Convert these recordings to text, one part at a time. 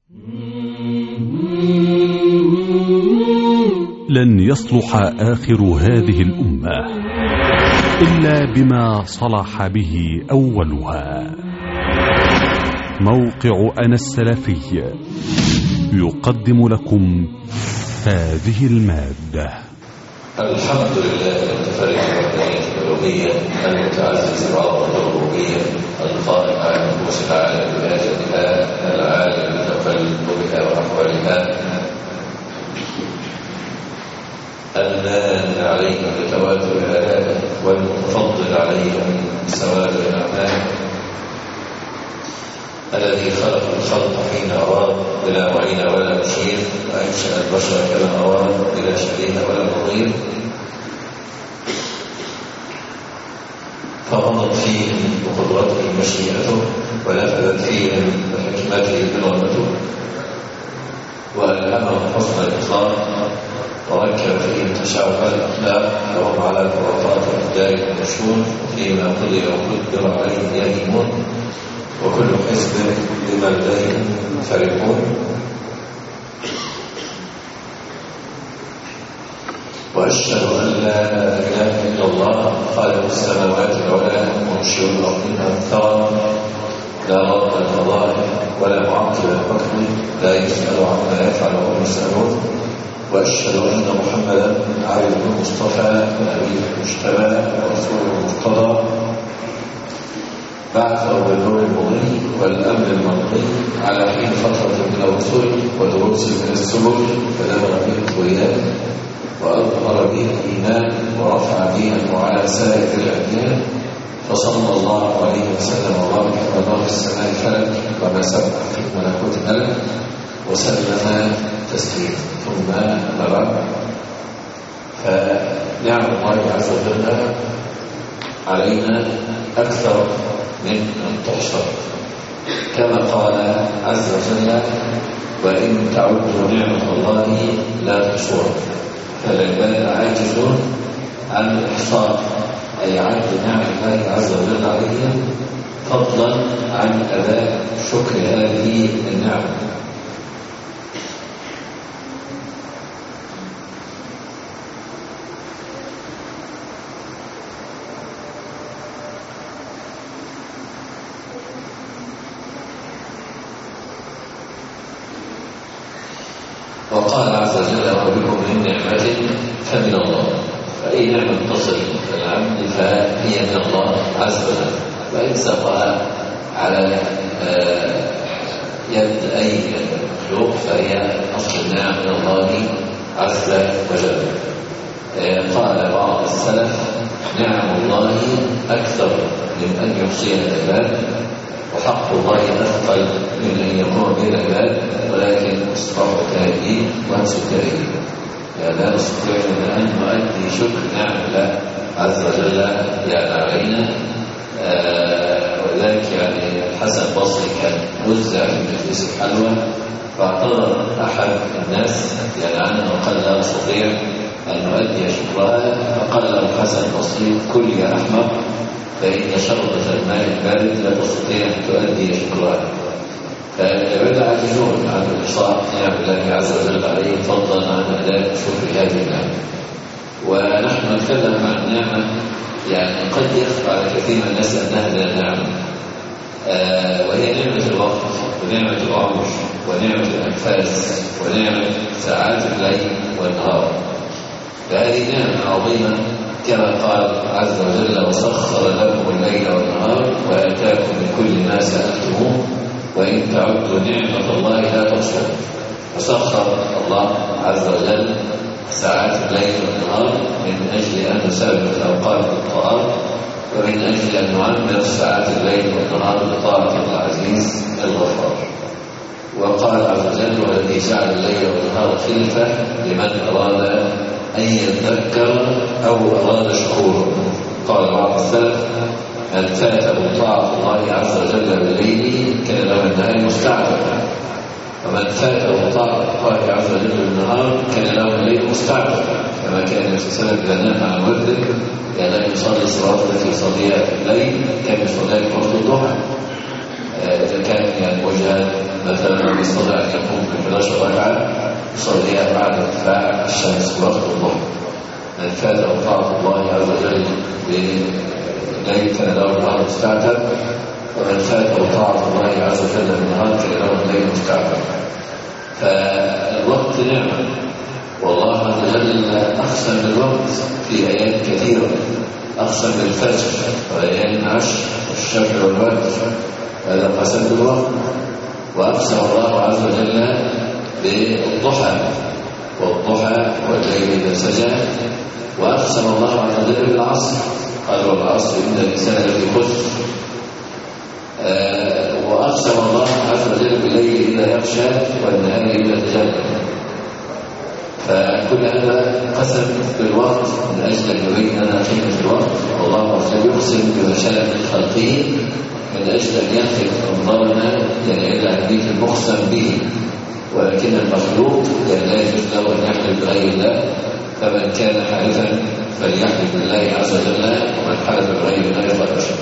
لن يصلح آخر هذه الأمة إلا بما صلح به أولها. موقع أنا السلفي يقدم لكم هذه المادة. الحمد لله المنفرد بالوحدانية الألوهية المتعزز بعظمة الربوبية القائم على نفوس العالم بهاجتها العالم بتقلبها وأحوالها المان علينا بتواتر الآلاء والمتفضل علينا بسواد الأعمال الذي خلق الخلق حين أراد بلا معين ولا مشير وأنشأ البشر كما أراد بلا شبيه ولا نظير فمضت فيهم بقدرته مشيئته ونفذت فيهم بحكمته إرادته وألهمهم حسن الإخلاق وركب فيهم تشعب الأخلاق وهم على خرافات الأبدال والنشور فيما قضي وقدر عليهم يهيمون وكل حزب بما لديهم فرحون. وأشهد أن لا إله إلا الله خالق السماوات العلى منشئ الأرض أكثر لا رد القضاء ولا معقب الحكم لا يسأل عما يفعل وهم يسألون. وأشهد أن محمدا عبده المصطفى ونبيه المجتبى ورسوله المرتضى بعثه بالنور المضيء والأمن المرضي على حين فترة من الرسل ودروس من السبل فدمر به الطغيان وأظهر به الإيمان ورفع دينه على سائر الأديان فصلى الله عليه وسلم وبارك على السماء فلك وما سبح في ملكوت ملك وسلم تسليما. ثم أما بعد فنعم الله عز وجل علينا أكثر من أن تحصر كما قال عز وجل وإن تعودوا نعمة الله لا تحصوها. فالعباد عاجزون عن الإحصاء أي عد نعم الله عز وجل عليهم فضلا عن أداء شكر هذه النعمة. وقال عز وجل وبكم من نعمة فمن الله. فأي نعمة تصل العبد فهي من الله عز وجل وإن سقها على يد أي مخلوق فهي أصل النعم من الله عز وجل. قال بعض السلف نعم الله أكثر من أن يحصيها العباد وحق الله أثقل من أن يقوم به العباد ولكن إصباح التائبين وأنس التائبين لا نستطيع أن نؤدي شكر نعم الله عز وجل علينا. ولذلك الحسن البصري كان وزع في مجلس الحلوى فاعتذر أحد الناس عنه وقال لا نستطيع أن نؤدي شكرها فقال له الحسن البصري كل يا أحمق فإن شربة الماء البارد لا تستطيع أن تؤدي شكرها. فالعباد عاجزون عن إحصاء نعم الله عز وجل عليه فضلا عن أداء شكر هذه النعمة. ونحن نتكلم عن النعمة قد يخفى على كثير من الناس أنها لا نعمة وهي نعمة الوقت ونعمة العمر ونعمة الأنفاس ونعمة ساعات الليل والنهار. فهذه نعمة عظيمة كما قال عز وجل وسخر لكم الليل والنهار وآتاكم من كل ما سألتموه وإن تعدوا نعمة الله لا تحصوها. وسخر الله عز وجل ساعات الليل والنهار من أجل أن نسابق أوقات الطاعات ومن أجل أن نعمر ساعات الليل والنهار بطاعة العزيز الغفار. وقال عز وجل والذي جعل الليل والنهار خلفة لمن أراد أن يذكر أو أراد شكورا. قال بعض السلف من فاته طاعة الله عز وجل بالليل كان له النهار مستعجلا ومن فاته طاعة الله عز وجل بالنهار كان له الليل مستعجلا كما كان النبي صلى الله عليه وسلم إذا نام عن ورده كان يصلي صلاة في صليات الليل كان يصلي وقت الضحى إذا كان وجهة مثلا يستطيع أن يقوم ب11 ركعة يصليها بعد ارتفاع الشمس في وقت الظهر. من فاته طاعة الله عز وجل بليل كان له النهار مستعتب، ومن فاته طاعة الله عز وجل بالنهار كان له الليل مستعتب. فالوقت نعمة، والله عز وجل أقسم بالوقت في آيات كثيرة، أقسم بالفجر وليالي العشر والشفع والوتر، هذا قسم بالوقت. وأقسم الله عز وجل بالضحى والضحى والليل إذا سجى. وأقسم الله عز وجل بالعصر، قال والعصر إن الإنسان لفي خسر. وأقسم الله عز وجل بالليل إذا يغشى والنهار إذا تجلى. فكل هذا قسم بالوقت من أجل أن يبين لنا قيمة الوقت. والله عز وجل يقسم بما شاء من خلقه من أجل أن يلفت أنظارنا إلى أهمية المقسم به. ولكن المخلوق لا يجوز له أن يحلف بغير الله، فمن كان حالفا فليحلف بالله عز وجل، ومن حلف بغير الله فقد أشرك.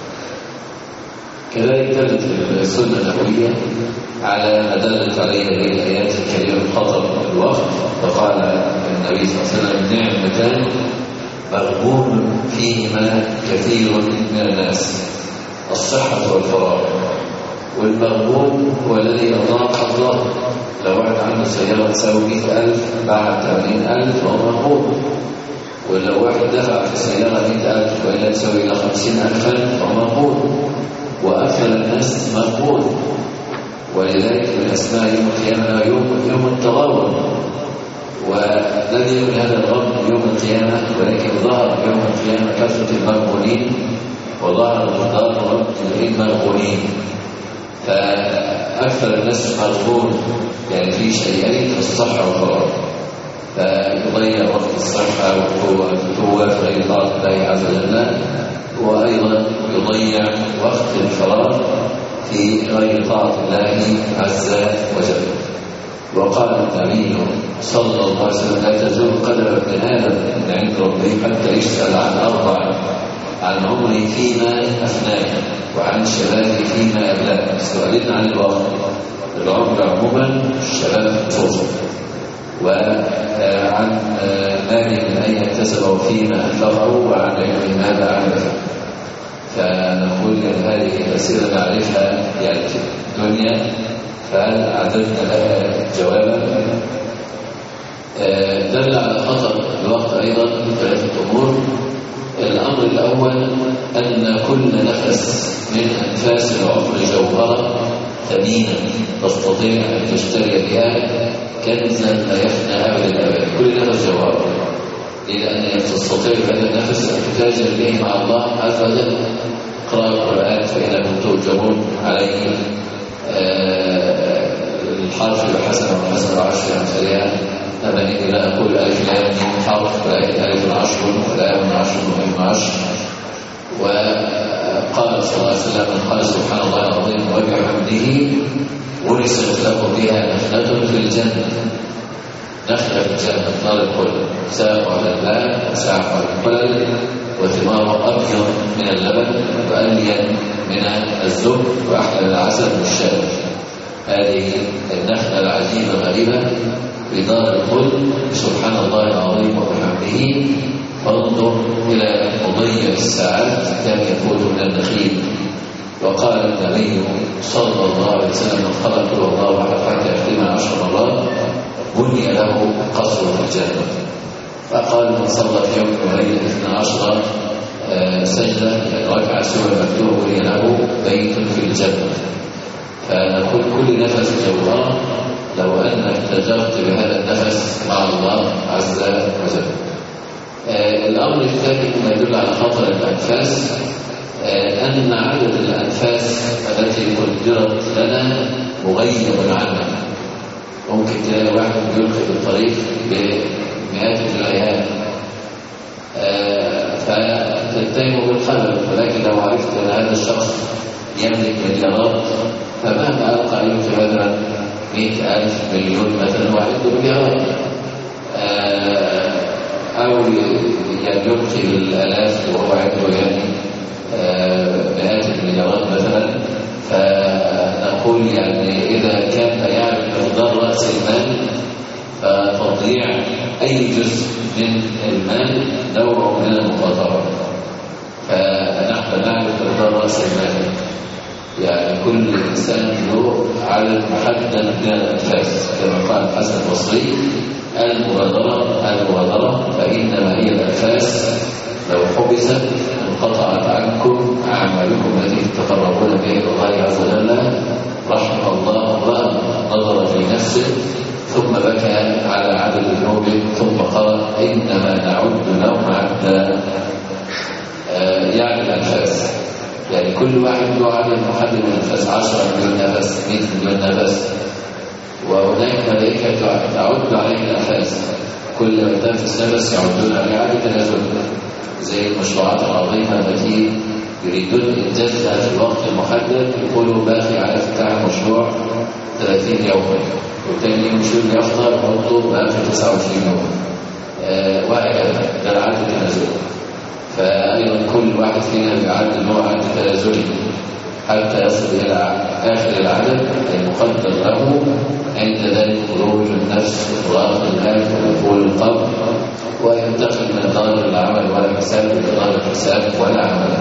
كذلك دلت السنة النبوية على ما دلت عليه هذه الآيات الكريمة الخطر الوقت. فقال النبي صلى الله عليه وسلم: نعمتان مغبون فيهما كثير من الناس، الصحة والفراغ. والمغبون هو الذي أضاع حظه. لو واحد عنده سيارة تساوي 100,000 باعها 80,000 فهو مغبون. ولو واحد دفع في السيارة 100,000 وإلا تساوي إلى 50,000 فهو مغبون. وأكثر الناس مغبون، ولذلك من أسماء يوم القيامة يوم التغابن. ولن يكن هذا الغبن يوم القيامة، ولكن ظهر يوم القيامة كثرة المغبونين، وظهر الغبن للمغبونين. فأكثر الناس مغبون يعني في شيئين: الصحة والفراغ. فيضيع وقت الصحة والقوة في غير طاعة الله عز وجل، وأيضا يضيع وقت الفراغ في غير طاعة الله عز وجل. وقال النبي صلى الله عليه وسلم: لا تزول قدم ابن آدم من عند ربه حتى يسأل عن 4: عن عمري فيما أفناه، وعن شبابي فيما أبلاه. سؤالين عن الوقت، العمر عموما، الشباب خصوصا، وعن ماله من أين اكتسبه فيما أنفقه، وعن علم ماذا عمل. فنقول هذه الأسئلة نعرفها يعني في الدنيا، فهل أعددنا لها جوابا؟ دل على خطر الوقت أيضا ثلاثة أمور. الأمر الأول أن كل نفس من أنفاس العمر جوهرة ثمينة تستطيع أن تشتري بها كنزا لا يفنى أبدا الأبد. كل نفس جوهرة، لأن تستطيع هذا النفس أن تتاجر به مع الله عز وجل. اقرأ القرآن فإنكم تؤجرون عليه الحرف بحسنة والحسنة 10 أمثالها. أبني لا أقول ألف لام ميم حرف، ولكن ألف 10 ولام 10 وميم 10. وقال صلى الله عليه وسلم: من قال سبحان الله العظيم وبحمده ورثت له بها نخلة في الجنة. نخلة في الجنة نار القلب، ساق على الباب وساق على القلب، وثماره أبيض من اللبن وألين من الزبد وأحلى من العسل والشاي. هذه النخلة العجيبة الغريبة في دار الخلد سبحان الله العظيم وبحمده. فانظر إلى مضيع الساعات كان يفوت من النخيل. وقال النبي صلى الله عليه وسلم: من قال قل هو الله أحد حتى يختمها 10 مرات بني له قصر في الجنة. فقال: من صلى في يوم وليلة 12 سجدة يعني ركعة سوى مكتوب بني له بيت في الجنة. فنقول كل نفس جوهرة لو أنك تجرت بهذا النفس مع الله عز وجل. الأمر الثاني ما يدل على خطر الأنفاس أن عدد الأنفاس التي قدرت لنا مغيب عنها. ممكن تلاقي واحد يلقي بالطريق بمئات الجنيهات فتتهمه بالخلل، ولكن لو عرفت أن هذا الشخص يملك مليارات فمهما ألقى يلقي مثلا 100,000 مليون مثلا وعنده مليارات، أو يلقي بالآلاف وهو عنده يعني مئات المليارات مثلا. فنقول نقول يعني إذا كان يعرف مقدار رأس المال فتضييع أي جزء من المال نوع من المخاطرة. فنحن نعرف مقدار رأس المال، يعني كل إنسان له عدد محدد من الأنفاس كما قال الحسن البصري: المبادرة فإنما هي الأنفاس، لو حبست انقطعت عنكم أعمالكم التي تتقربون بها إلى الله عز وجل. رحمه الله امرأ نظر في نفسه ثم بكى على عدد ذنوبه ثم قال: إنما نعد لهم عدا. يعني الأنفاس، يعني كل واحد له عدد محدد من الأنفاس، 10 مليون نفس، 100 مليون نفس، وهناك ملائكة تعد عليه الأنفاس، كل ما تنفس نفس يعدون عليه عدد تنازل، زي المشروعات العظيمة التي يريدون إنجازها في الوقت المحدد، يقولوا باقي على افتتاح المشروع 30 يوما، وثاني يوم شو اللي يفضل برضه باقي 29 يوم، وهكذا. ده العدد التنازلي. فأيضا كل واحد فينا بيعد نوع عدد تنازلي حتى يصل إلى آخر العدد المقدر له، عند ذلك خروج النفس وإطلاق الهام ودخول القبر، وينتقل من دار العمل والحساب إلى دار الحساب ولا عمل.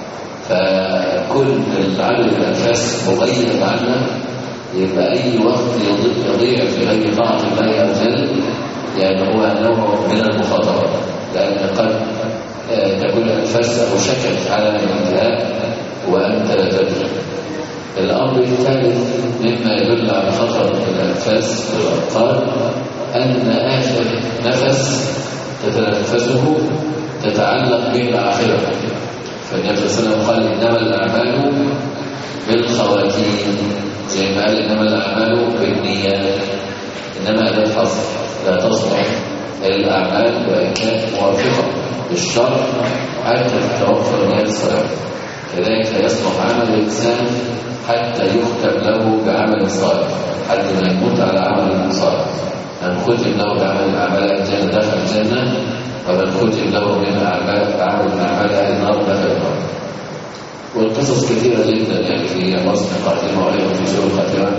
فكل العدد الأنفاس مغير عنه، يبقى أي وقت يضيع في غير طاعة الله عز وجل يعني هو نوع من المخاطرة، لأن قد تكون الأنفاس أوشكت على الانتهاء وأنت لا تدري. الأمر الثالث مما يدل على خطر الأنفاس في الأبطال أن آخر نفس تتنفسه تتعلق به الآخرة. فالنبي صلى الله عليه وسلم قال: إنما الأعمال بالخواتيم، زي ما قال إنما الأعمال بالنيات، إنما لا الحظ لا تصلح الأعمال وإن كانت موافقة للشرع حتى تتوفر نيات الصلاة. كذلك يصلح عمل الإنسان حتى يختم له بعمل صالح، حتى لا يموت على عمل صالح. من ختم له بعمل أعمال الجنة دخل الجنة، ومن ختم له من بعمل أعمال أهل النار دخل النار. والقصص كثيرة جدا يعني في مصر قاتمة وأيضا في سوء الخاتمة.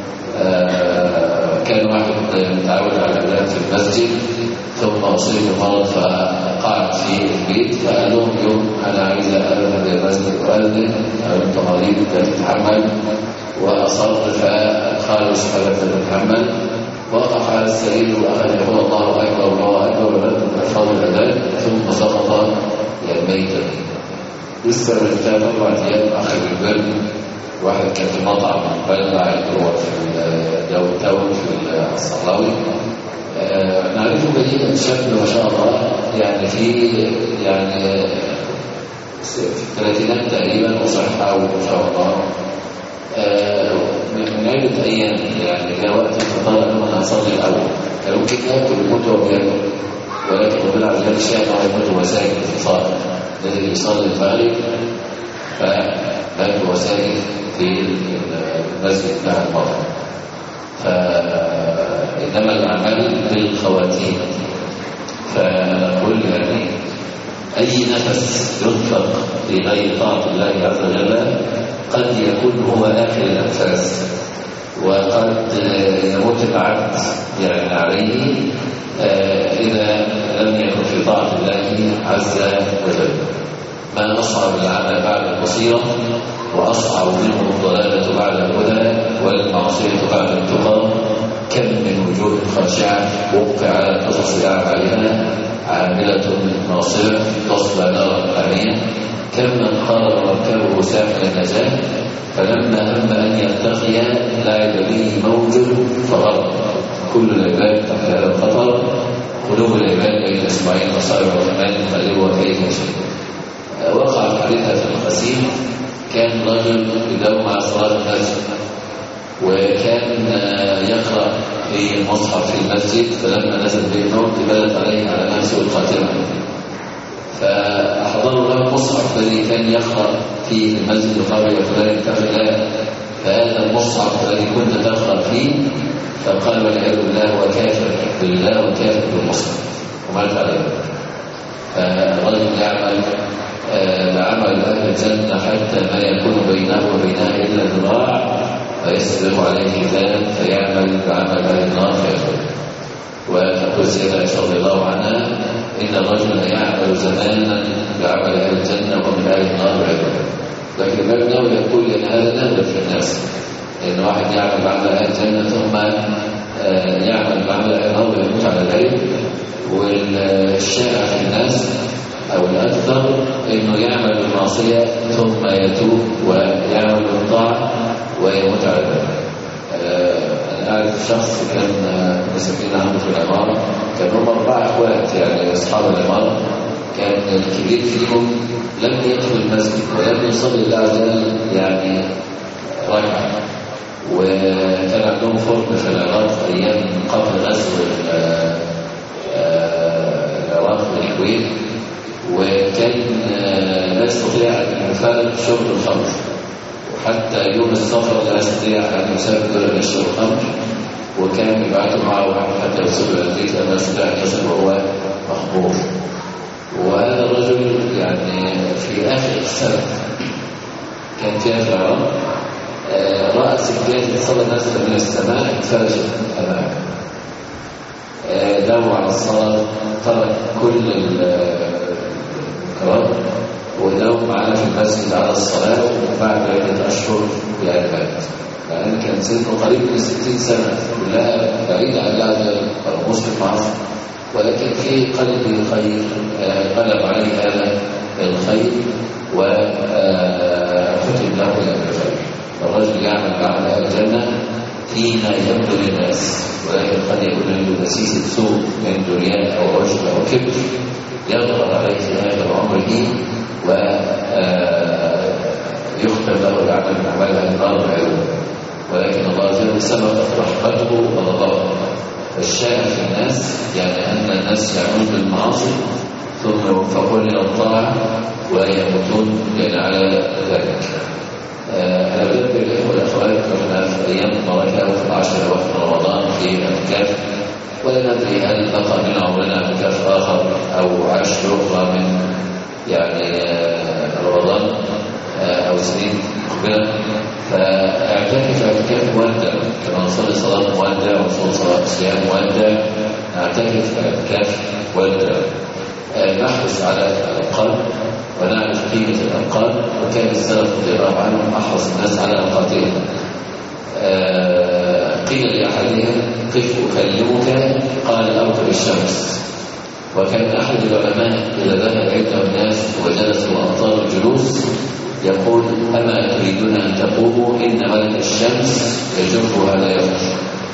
كان واحد متعود على الأذان في المسجد ثم أصيب بمرض فقعد في البيت، فقال لهم يوم أنا عايز أذهب إلى المسجد وأذن، أنت مريض لا تتحمل، وأصر فقال سبحانه تتحمل، وقف على السرير وأخذ يقول الله أكبر الله أكبر ولم ألفاظ الأذان ثم سقط ميتا. لسه من 3 أو 4 أيام أخذ البرد، واحد كان في مطعم بلع الدروع في داون تاون في الصحراوي، نعرفه جيدا، شاب ما شاء الله، يعني في يعني في الثلاثينات تقريبا وصحة وما شاء الله. من عدة أيام يعني جاء وقت فقال أنا أصلي الأول، كان ممكن يأكل ويموت وهو بياكل، ولكن ربنا عز وجل شاء أنه يموت وهو ساجد في الصلاة، الذي يصلي المغرب فمات وهو ساجد في المسجد بتاع المطعم. فإنما الأعمال بالخواتيم. فنقول يعني أي نفس يطلق في غير طاعة الله عز وجل قد يكون هو آخر الأنفاس، وقد يموت العبد يعني عليه إذا لم يكن في طاعة الله عز وجل. ما أصعب العمل بعد البصيرة، وأصعب منه الضلالة بعد الهدى، والمعصية بعد التقى. كم من وجوه خاشعة وقع على قصص أعمالها عاملة ناصبة تصلى نارا حامية. كم من قارب مركبه ساحل النجاة، فلما هم أن يرتقي لعب به موج فغرق. كل العباد تحت هذا الخطر، قلوب العباد بين إسماعيل وصالح الرحمن يقلبها كيف يشاء. وقع حادثة في القسيم، كان رجل يداوم مع صلاة الفجر، وكان يقرأ في المصحف في المسجد، فلما نزل به الموت بدت عليه على نفسه الخاتمة، فأحضروا له المصحف الذي كان يقرأ في المسجد وقال يا فلان اتق الله، فهذا المصحف الذي كنت تقرأ فيه، فقال والعياذ بالله وكافر بالله وكافر بالمصحف ومات عليه. فالرجل يعمل عمل أهل الجنة حتى ما يكون بينه وبينها إلا ذراع، فيسبق عليه كتاب فيعمل بعمل أهل النار فيدخل. وتقول السيدة عائشة رضي الله عنها إن الرجل يعمل زمانا بعمل أهل الجنة ومن أهل النار بعمل. لكن الإمام النووي يقول أن هذا نادر في الناس، إن واحد يعمل بعمل أهل الجنة ثم يعمل بعمل أهل النار ويموت على ذلك. والشائع في الناس أو الأكثر إنه يعمل المعصية ثم يتوب ويعمل الطاعة ويموت على ذلك. أنا أعرف شخص كان مساكين عنده في العمارة، كان هم 4 أخوات يعني أصحاب العمارة. كان الكبير فيهم لم يدخل المسجد ولم يصلي الله عز وجل يعني ركعة. وكان عندهم فرن في العراق أيام قبل غزو العراق والكويت، وكان لا يستطيع أن يفارق شرب الخمر، وحتى يوم السفر لا يستطيع أن يسافر يشرب الخمر. وكان يبعثوا معه واحد حتى يوصل إلى البيت لما يستطيع أن يصل وهو مخمور. وهذا الرجل يعني في آخر السنة كان فيها في العراق رأى سجادة صلى نازلة من السماء انفرجت أمامه. دعوا على الصلاة، ترك كل الكرام وداوم معنا في المسجد على الصلاة. وبعد عدة أشهر يعني مات، لأن كان سنه قريب من 60 سنة، كلها بعيدة عن الله أو مسلم معصر، ولكن في قلبه خير غلب عليه هذا الخير وختم له إلى الخير. الرجل يعمل بعمل أهل الجنة فيما يبدو للناس، ولكن قد يكون له دسيسة سوء من رياء أو عجب أو كبر يظهر عليه في آخر عمره ويختم له العمل من أعمال أهل النار بعلوم. ولكن الله عز وجل سبقت رحمته وغضبه. الشائع في الناس يعني أن الناس يعملون بالمعاصي ثم يوفقون إلى الطاعة ويموتون على ذلك. أنا أذكر الإخوة والأخوات كنا في أيام البركة وفي 10 وقت رمضان في اعتكاف، ولا ندري هل بقى من عمرنا اعتكاف آخر أو 10 أخرى من يعني رمضان أو سنين مقبلة. فاعتكف اعتكاف مودع، كما نصلي صلاة مودع ونصلي صلاة صيام مودع، نعتكف اعتكاف مودع. نحرص على الأوقات ونعرف قيمة الأوقات، وكان السلف رضي الله عنهم أحرص الناس على أوقاتهم. قيل لأحدهم قف أكلمك، قال أوقف الشمس. وكان أحد العلماء إذا ذهب عنده الناس وجلسوا أبطال الجلوس يقول أما تريدون أن تقوموا إن ملك الشمس يجر هذا يفعل.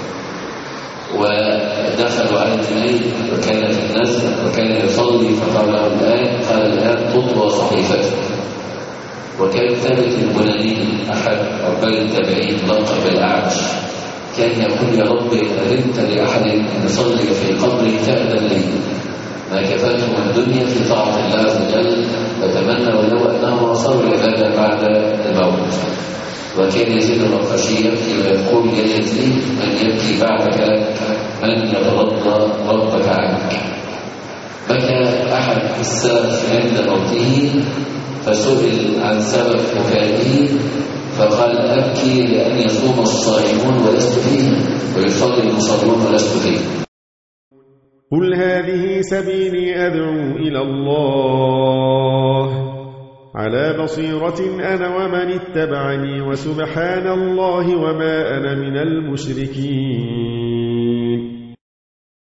ودخلوا على الجنيد وكان في النزل وكان يصلي فقال له الآن تطوى صحيفته. وكان ثابت البناني أحد عباد التابعين لقب بالأعمش كان يقول يا رب أذنت لأحد أن يصلي في قبره فأذن لي، ما كفاته من الدنيا في طاعة الله عز وجل، وتمنى ولو أنه أصر العبادة بعد الموت. وكان يزيد الرقاشي يبكي ويقول يا يزيد من يبكي بعدك من يترضى ربك عنك. بكى أحد السلف عند موته فسئل عن سبب بكائه فقال أبكي لأن يصوم الصائمون ولست فيهم ويصلي المصلون ولست فيهم. قل هذه سبيلي أدعو إلى الله على بصيرة أنا ومن اتبعني وسبحان الله وما أنا من المشركين.